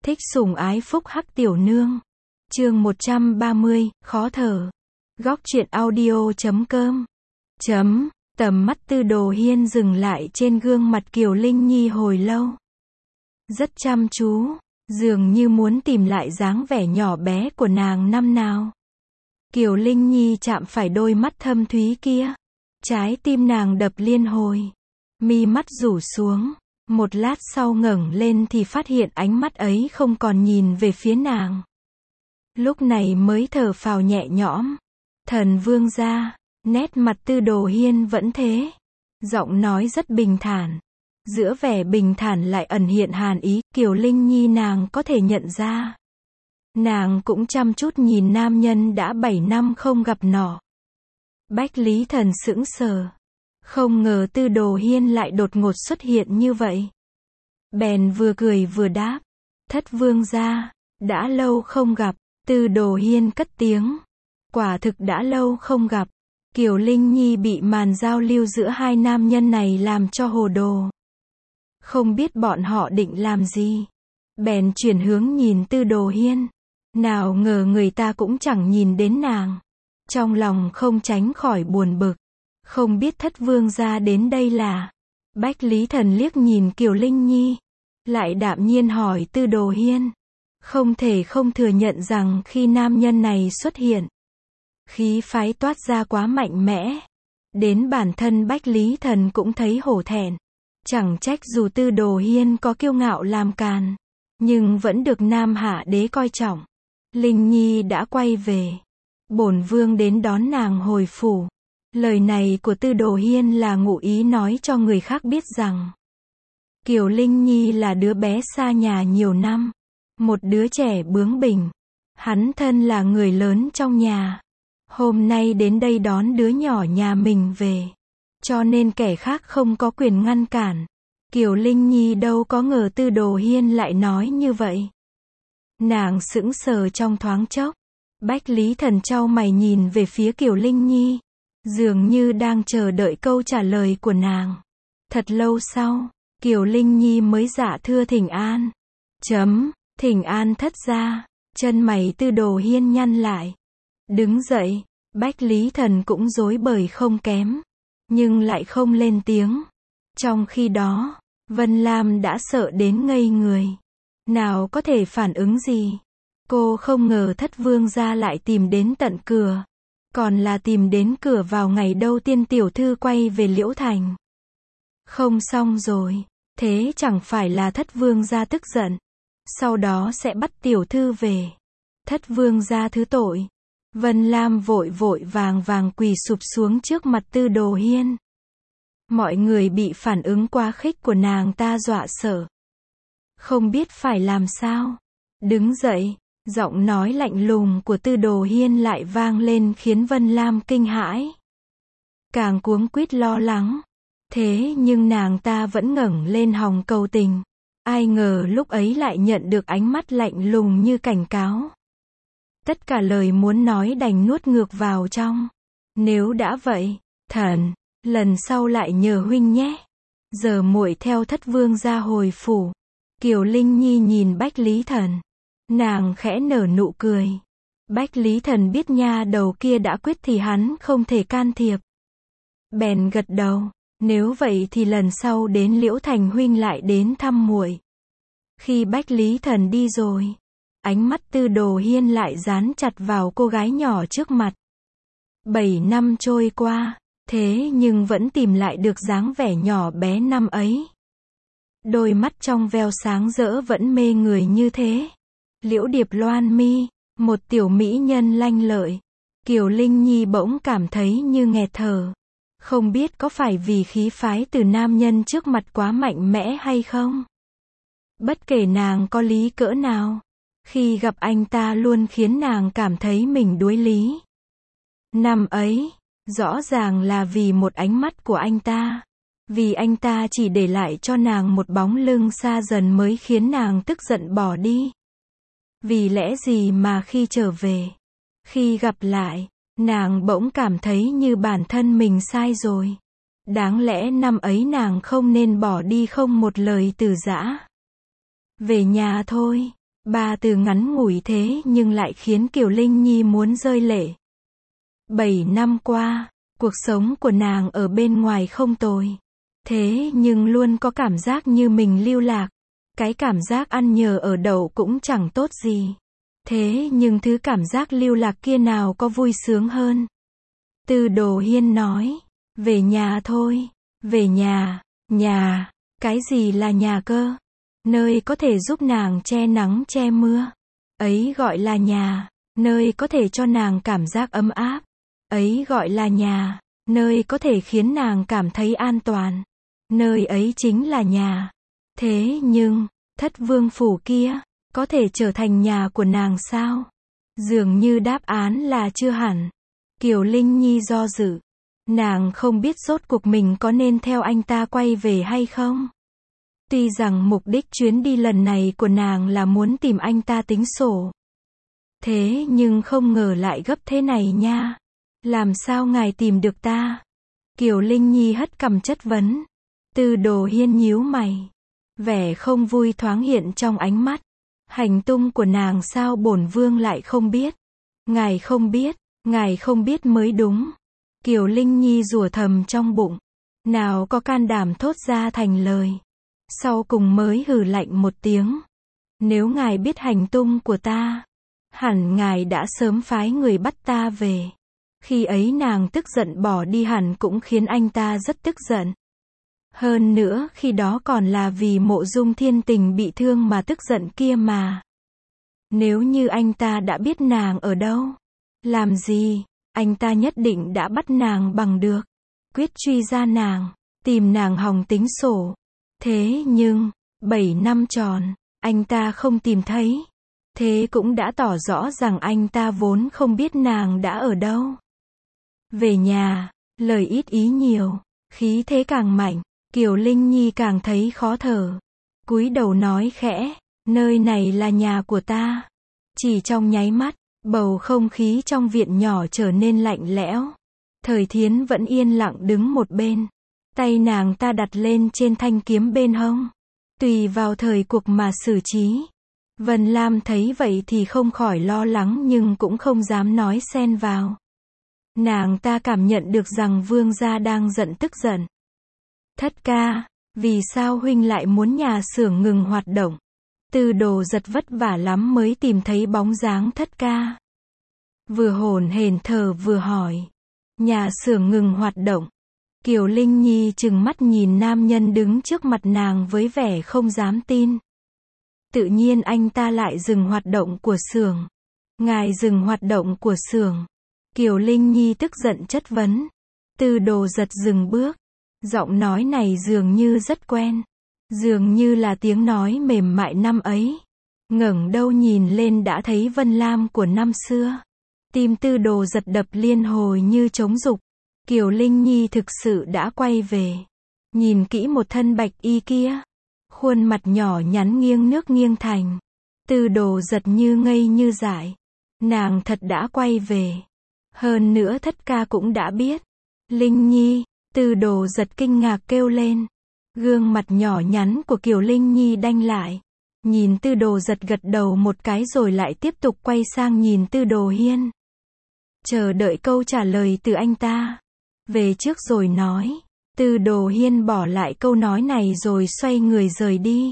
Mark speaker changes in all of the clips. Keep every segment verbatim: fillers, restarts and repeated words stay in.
Speaker 1: Thích sủng ái phúc hắc tiểu nương. Chương một trăm ba mươi, khó thở. Góc truyện audio chấm com. Chấm, tầm mắt Tư Đồ Hiên dừng lại trên gương mặt Kiều Linh Nhi hồi lâu. Rất chăm chú, dường như muốn tìm lại dáng vẻ nhỏ bé của nàng năm nào. Kiều Linh Nhi chạm phải đôi mắt thâm thúy kia. Trái tim nàng đập liên hồi. Mi mắt rủ xuống. Một lát sau ngẩng lên thì phát hiện ánh mắt ấy không còn nhìn về phía nàng. Lúc này mới thở phào nhẹ nhõm. Thần vương gia, nét mặt Tư Đồ Hiên vẫn thế. Giọng nói rất bình thản. Giữa vẻ bình thản lại ẩn hiện hàn ý, Kiều Linh Nhi nàng có thể nhận ra. Nàng cũng chăm chút nhìn nam nhân đã bảy năm không gặp nọ. Bách Lý Thần sững sờ. Không ngờ Tư Đồ Hiên lại đột ngột xuất hiện như vậy. Bèn vừa cười vừa đáp. Thất vương gia, đã lâu không gặp. Tư Đồ Hiên cất tiếng. Quả thực đã lâu không gặp. Kiều Linh Nhi bị màn giao lưu giữa hai nam nhân này làm cho hồ đồ. Không biết bọn họ định làm gì. Bèn chuyển hướng nhìn Tư Đồ Hiên. Nào ngờ người ta cũng chẳng nhìn đến nàng. Trong lòng không tránh khỏi buồn bực. Không biết thất vương gia đến đây là. Bách Lý Thần liếc nhìn Kiều Linh Nhi. Lại đạm nhiên hỏi Tư Đồ Hiên. Không thể không thừa nhận rằng khi nam nhân này xuất hiện. Khí phái toát ra quá mạnh mẽ. Đến bản thân Bách Lý Thần cũng thấy hổ thẹn. Chẳng trách dù Tư Đồ Hiên có kiêu ngạo làm càn. Nhưng vẫn được Nam Hạ Đế coi trọng. Linh Nhi đã quay về. Bổn vương đến đón nàng hồi phủ. Lời này của Tư Đồ Hiên là ngụ ý nói cho người khác biết rằng. Kiều Linh Nhi là đứa bé xa nhà nhiều năm. Một đứa trẻ bướng bỉnh. Hắn thân là người lớn trong nhà. Hôm nay đến đây đón đứa nhỏ nhà mình về. Cho nên kẻ khác không có quyền ngăn cản. Kiều Linh Nhi đâu có ngờ Tư Đồ Hiên lại nói như vậy. Nàng sững sờ trong thoáng chốc. Bách Lý Thần chau mày nhìn về phía Kiều Linh Nhi. Dường như đang chờ đợi câu trả lời của nàng. Thật lâu sau, Kiều Linh Nhi mới dạ thưa thỉnh an. Chấm, thỉnh an thất gia. Chân mày Tư Đồ Hiên nhăn lại. Đứng dậy, Bách Lý Thần cũng rối bời không kém. Nhưng lại không lên tiếng. Trong khi đó, Vân Lam đã sợ đến ngây người. Nào có thể phản ứng gì. Cô không ngờ thất vương gia lại tìm đến tận cửa. Còn là tìm đến cửa vào ngày đầu tiên tiểu thư quay về Liễu Thành. Không xong rồi. Thế chẳng phải là thất vương gia tức giận. Sau đó sẽ bắt tiểu thư về. Thất vương gia thứ tội. Vân Lam vội vội vàng vàng quỳ sụp xuống trước mặt Tư Đồ Hiên. Mọi người bị phản ứng quá khích của nàng ta dọa sợ. Không biết phải làm sao. Đứng dậy, giọng nói lạnh lùng của Tư Đồ Hiên lại vang lên khiến Vân Lam kinh hãi. Càng cuống quýt lo lắng. Thế nhưng nàng ta vẫn ngẩng lên hòng cầu tình. Ai ngờ lúc ấy lại nhận được ánh mắt lạnh lùng như cảnh cáo. Tất cả lời muốn nói đành nuốt ngược vào trong. Nếu đã vậy, thần, lần sau lại nhờ huynh nhé. Giờ muội theo thất vương ra hồi phủ. Kiều Linh Nhi nhìn Bách Lý Thần. Nàng khẽ nở nụ cười. Bách Lý Thần biết nha đầu kia đã quyết thì hắn không thể can thiệp. Bèn gật đầu. Nếu vậy thì lần sau đến Liễu Thành huynh lại đến thăm muội. Khi Bách Lý Thần đi rồi, ánh mắt Tư Đồ Hiên lại dán chặt vào cô gái nhỏ trước mặt. Bảy năm trôi qua, thế nhưng vẫn tìm lại được dáng vẻ nhỏ bé năm ấy. Đôi mắt trong veo sáng rỡ vẫn mê người như thế. Liễu Điệp loan mi, một tiểu mỹ nhân lanh lợi. Kiều Linh Nhi bỗng cảm thấy như nghẹt thở. Không biết có phải vì khí phái từ nam nhân trước mặt quá mạnh mẽ hay không? Bất kể nàng có lý cỡ nào, khi gặp anh ta luôn khiến nàng cảm thấy mình đuối lý. Năm ấy, rõ ràng là vì một ánh mắt của anh ta. Vì anh ta chỉ để lại cho nàng một bóng lưng xa dần mới khiến nàng tức giận bỏ đi. Vì lẽ gì mà khi trở về, khi gặp lại, nàng bỗng cảm thấy như bản thân mình sai rồi. Đáng lẽ năm ấy nàng không nên bỏ đi không một lời từ giã. Về nhà thôi. Ba từ ngắn ngủi thế nhưng lại khiến Kiều Linh Nhi muốn rơi lệ. Bảy năm qua, cuộc sống của nàng ở bên ngoài không tồi. Thế nhưng luôn có cảm giác như mình lưu lạc. Cái cảm giác ăn nhờ ở đậu cũng chẳng tốt gì. Thế nhưng thứ cảm giác lưu lạc kia nào có vui sướng hơn. Tư Đồ Hiên nói, về nhà thôi, về nhà, nhà, cái gì là nhà cơ? Nơi có thể giúp nàng che nắng che mưa. Ấy gọi là nhà, nơi có thể cho nàng cảm giác ấm áp. Ấy gọi là nhà, nơi có thể khiến nàng cảm thấy an toàn. Nơi ấy chính là nhà. Thế nhưng, Thất Vương phủ kia, có thể trở thành nhà của nàng sao? Dường như đáp án là chưa hẳn. Kiều Linh Nhi do dự. Nàng không biết rốt cuộc mình có nên theo anh ta quay về hay không. Tuy rằng mục đích chuyến đi lần này của nàng là muốn tìm anh ta tính sổ. Thế nhưng không ngờ lại gấp thế này nha. Làm sao ngài tìm được ta? Kiều Linh Nhi hất cằm chất vấn. Tư Đồ Hiên nhíu mày. Vẻ không vui thoáng hiện trong ánh mắt. Hành tung của nàng sao bổn vương lại không biết? Ngài không biết, ngài không biết mới đúng. Kiều Linh Nhi rủa thầm trong bụng. Nào có can đảm thốt ra thành lời. Sau cùng mới hừ lạnh một tiếng. Nếu ngài biết hành tung của ta, hẳn ngài đã sớm phái người bắt ta về. Khi ấy nàng tức giận bỏ đi hẳn cũng khiến anh ta rất tức giận. Hơn nữa khi đó còn là vì Mộ Dung Thiên Tình bị thương mà tức giận kia mà. Nếu như anh ta đã biết nàng ở đâu, làm gì, anh ta nhất định đã bắt nàng bằng được. Quyết truy ra nàng, tìm nàng hòng tính sổ. Thế nhưng, bảy năm tròn, anh ta không tìm thấy. Thế cũng đã tỏ rõ rằng anh ta vốn không biết nàng đã ở đâu. Về nhà, lời ít ý nhiều, khí thế càng mạnh, Kiều Linh Nhi càng thấy khó thở. Cúi đầu nói khẽ, nơi này là nhà của ta. Chỉ trong nháy mắt, bầu không khí trong viện nhỏ trở nên lạnh lẽo. Thời Thiến vẫn yên lặng đứng một bên. Tay nàng ta đặt lên trên thanh kiếm bên hông. Tùy vào thời cuộc mà xử trí. Vân Lam thấy vậy thì không khỏi lo lắng nhưng cũng không dám nói xen vào. Nàng ta cảm nhận được rằng vương gia đang giận tức giận. Thất ca, vì sao huynh lại muốn nhà xưởng ngừng hoạt động? Tư Đồ Giật vất vả lắm mới tìm thấy bóng dáng thất ca. Vừa hổn hển thở vừa hỏi. Nhà xưởng ngừng hoạt động. Kiều Linh Nhi trừng mắt nhìn nam nhân đứng trước mặt nàng với vẻ không dám tin. Tự nhiên anh ta lại dừng hoạt động của xưởng. Ngài dừng hoạt động của xưởng. Kiều Linh Nhi tức giận chất vấn. Tư Đồ Giật dừng bước. Giọng nói này dường như rất quen. Dường như là tiếng nói mềm mại năm ấy. Ngẩng đầu nhìn lên đã thấy Vân Lam của năm xưa. Tim Tư Đồ Giật đập liên hồi như trống dục. Kiều Linh Nhi thực sự đã quay về. Nhìn kỹ một thân bạch y kia. Khuôn mặt nhỏ nhắn nghiêng nước nghiêng thành. Tư Đồ Giật như ngây như dại. Nàng thật đã quay về. Hơn nữa thất ca cũng đã biết. Linh Nhi, Tư Đồ Giật kinh ngạc kêu lên. Gương mặt nhỏ nhắn của Kiều Linh Nhi đanh lại. Nhìn Tư Đồ Giật gật đầu một cái rồi lại tiếp tục quay sang nhìn Tư Đồ Hiên. Chờ đợi câu trả lời từ anh ta. Về trước rồi nói. Tư Đồ Hiên bỏ lại câu nói này rồi xoay người rời đi.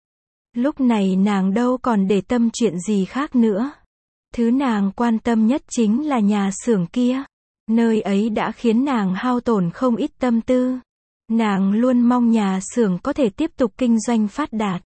Speaker 1: Lúc này nàng đâu còn để tâm chuyện gì khác nữa. Thứ nàng quan tâm nhất chính là nhà xưởng kia. Nơi ấy đã khiến nàng hao tổn không ít tâm tư. Nàng luôn mong nhà xưởng có thể tiếp tục kinh doanh phát đạt.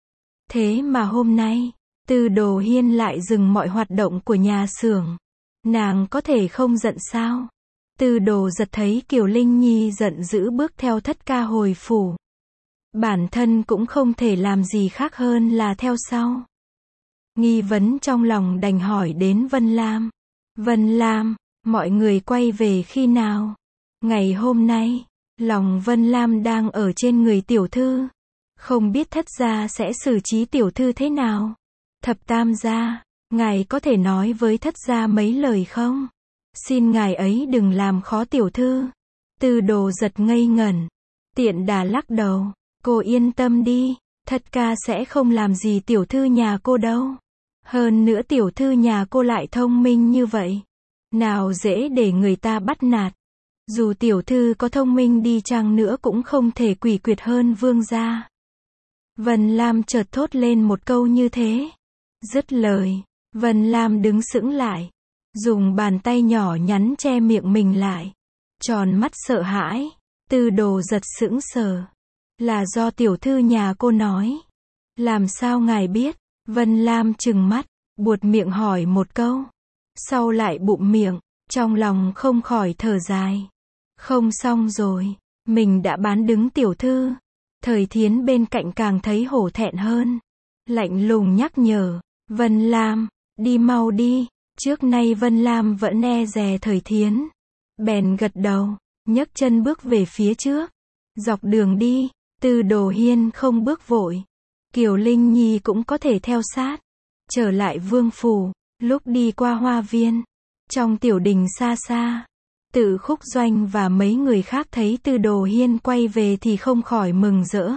Speaker 1: Thế mà hôm nay, Tư Đồ Hiên lại dừng mọi hoạt động của nhà xưởng. Nàng có thể không giận sao? Tư Đồ Giật thấy Kiều Linh Nhi giận dữ bước theo thất ca hồi phủ. Bản thân cũng không thể làm gì khác hơn là theo sau. Nghi vấn trong lòng đành hỏi đến Vân Lam. Vân Lam, mọi người quay về khi nào? Ngày hôm nay, lòng Vân Lam đang ở trên người tiểu thư. Không biết thất gia sẽ xử trí tiểu thư thế nào? Thập tam gia, ngài có thể nói với thất gia mấy lời không? Xin ngài ấy đừng làm khó tiểu thư. Tư Đồ Giật ngây ngẩn. Tiện đà lắc đầu. Cô yên tâm đi. Thật ca sẽ không làm gì tiểu thư nhà cô đâu. Hơn nữa tiểu thư nhà cô lại thông minh như vậy. Nào dễ để người ta bắt nạt. Dù tiểu thư có thông minh đi chăng nữa cũng không thể quỷ quyệt hơn vương gia. Vân Lam chợt thốt lên một câu như thế. Dứt lời, Vân Lam đứng sững lại. Dùng bàn tay nhỏ nhắn che miệng mình lại. Tròn mắt sợ hãi. Tư Đồ giật sững sờ. Là do tiểu thư nhà cô nói. Làm sao ngài biết? Vân Lam trừng mắt, buột miệng hỏi một câu. Sau lại bụm miệng, trong lòng không khỏi thở dài. Không xong rồi, mình đã bán đứng tiểu thư. Thời Thiến bên cạnh càng thấy hổ thẹn hơn. Lạnh lùng nhắc nhở, Vân Lam, đi mau đi. Trước nay Vân Lam vẫn e dè Thời Thiến. Bèn gật đầu, nhấc chân bước về phía trước. Dọc đường đi, Tư Đồ Hiên không bước vội. Kiều Linh Nhi cũng có thể theo sát. Trở lại vương phủ, lúc đi qua hoa viên. Trong tiểu đình xa xa, Tự Khúc Doanh và mấy người khác thấy Tư Đồ Hiên quay về thì không khỏi mừng rỡ.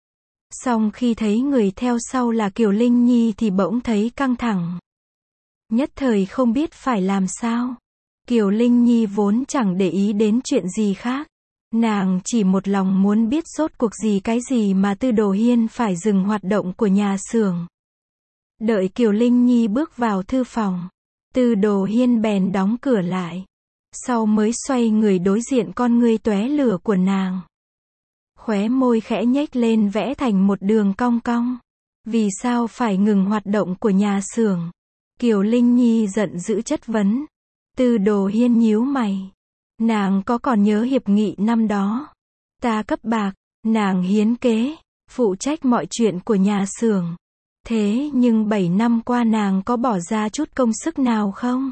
Speaker 1: Song khi thấy người theo sau là Kiều Linh Nhi thì bỗng thấy căng thẳng. Nhất thời không biết phải làm sao. Kiều Linh Nhi vốn chẳng để ý đến chuyện gì khác. Nàng chỉ một lòng muốn biết rốt cuộc gì cái gì mà Tư Đồ Hiên phải dừng hoạt động của nhà xưởng. Đợi Kiều Linh Nhi bước vào thư phòng, Tư Đồ Hiên bèn đóng cửa lại. Sau mới xoay người đối diện con ngươi tóe lửa của nàng. Khóe môi khẽ nhếch lên vẽ thành một đường cong cong. Vì sao phải ngừng hoạt động của nhà xưởng? Kiều Linh Nhi giận dữ chất vấn. Tư Đồ Hiên nhíu mày. Nàng có còn nhớ hiệp nghị năm đó? Ta cấp bạc, nàng hiến kế, phụ trách mọi chuyện của nhà xưởng. Thế nhưng bảy năm qua nàng có bỏ ra chút công sức nào không?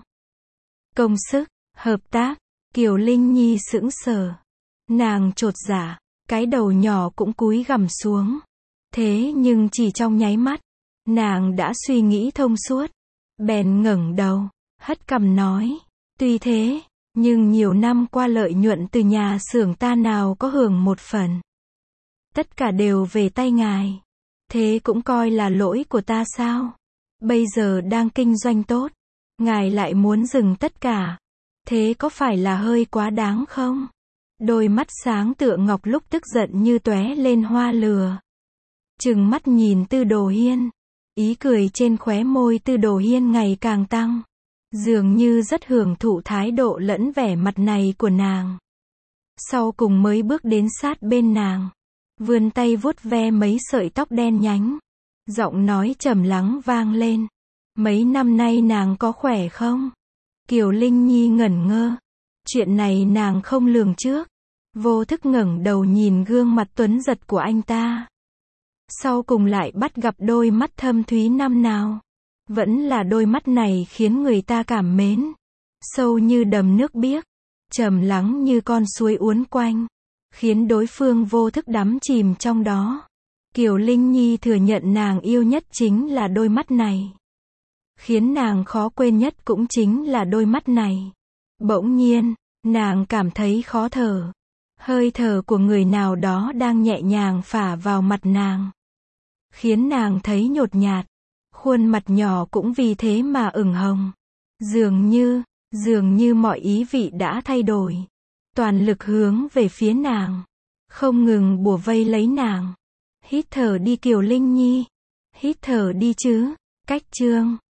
Speaker 1: Công sức, hợp tác, Kiều Linh Nhi sững sờ. Nàng chột dạ, cái đầu nhỏ cũng cúi gằm xuống. Thế nhưng chỉ trong nháy mắt, nàng đã suy nghĩ thông suốt. Bèn ngẩng đầu, hất cằm nói. Tuy thế, nhưng nhiều năm qua lợi nhuận từ nhà xưởng ta nào có hưởng một phần. Tất cả đều về tay ngài. Thế cũng coi là lỗi của ta sao? Bây giờ đang kinh doanh tốt, ngài lại muốn dừng tất cả. Thế có phải là hơi quá đáng không? Đôi mắt sáng tựa ngọc lúc tức giận như tóe lên hoa lửa. Trừng mắt nhìn Tư Đồ Hiên. Ý cười trên khóe môi Tư Đồ Hiên ngày càng tăng. Dường như rất hưởng thụ thái độ lẫn vẻ mặt này của nàng. Sau cùng mới bước đến sát bên nàng. Vươn tay vuốt ve mấy sợi tóc đen nhánh. Giọng nói trầm lắng vang lên. Mấy năm nay nàng có khỏe không? Kiều Linh Nhi ngẩn ngơ. Chuyện này nàng không lường trước. Vô thức ngẩng đầu nhìn gương mặt tuấn giật của anh ta. Sau cùng lại bắt gặp đôi mắt thâm thúy năm nào. Vẫn là đôi mắt này khiến người ta cảm mến. Sâu như đầm nước biếc. Trầm lắng như con suối uốn quanh. Khiến đối phương vô thức đắm chìm trong đó. Kiều Linh Nhi thừa nhận nàng yêu nhất chính là đôi mắt này. Khiến nàng khó quên nhất cũng chính là đôi mắt này. Bỗng nhiên, nàng cảm thấy khó thở. Hơi thở của người nào đó đang nhẹ nhàng phả vào mặt nàng. Khiến nàng thấy nhột nhạt. Khuôn mặt nhỏ cũng vì thế mà ửng hồng. Dường như, dường như mọi ý vị đã thay đổi. Toàn lực hướng về phía nàng. Không ngừng bủa vây lấy nàng. Hít thở đi Kiều Linh Nhi. Hít thở đi chứ. Cách chương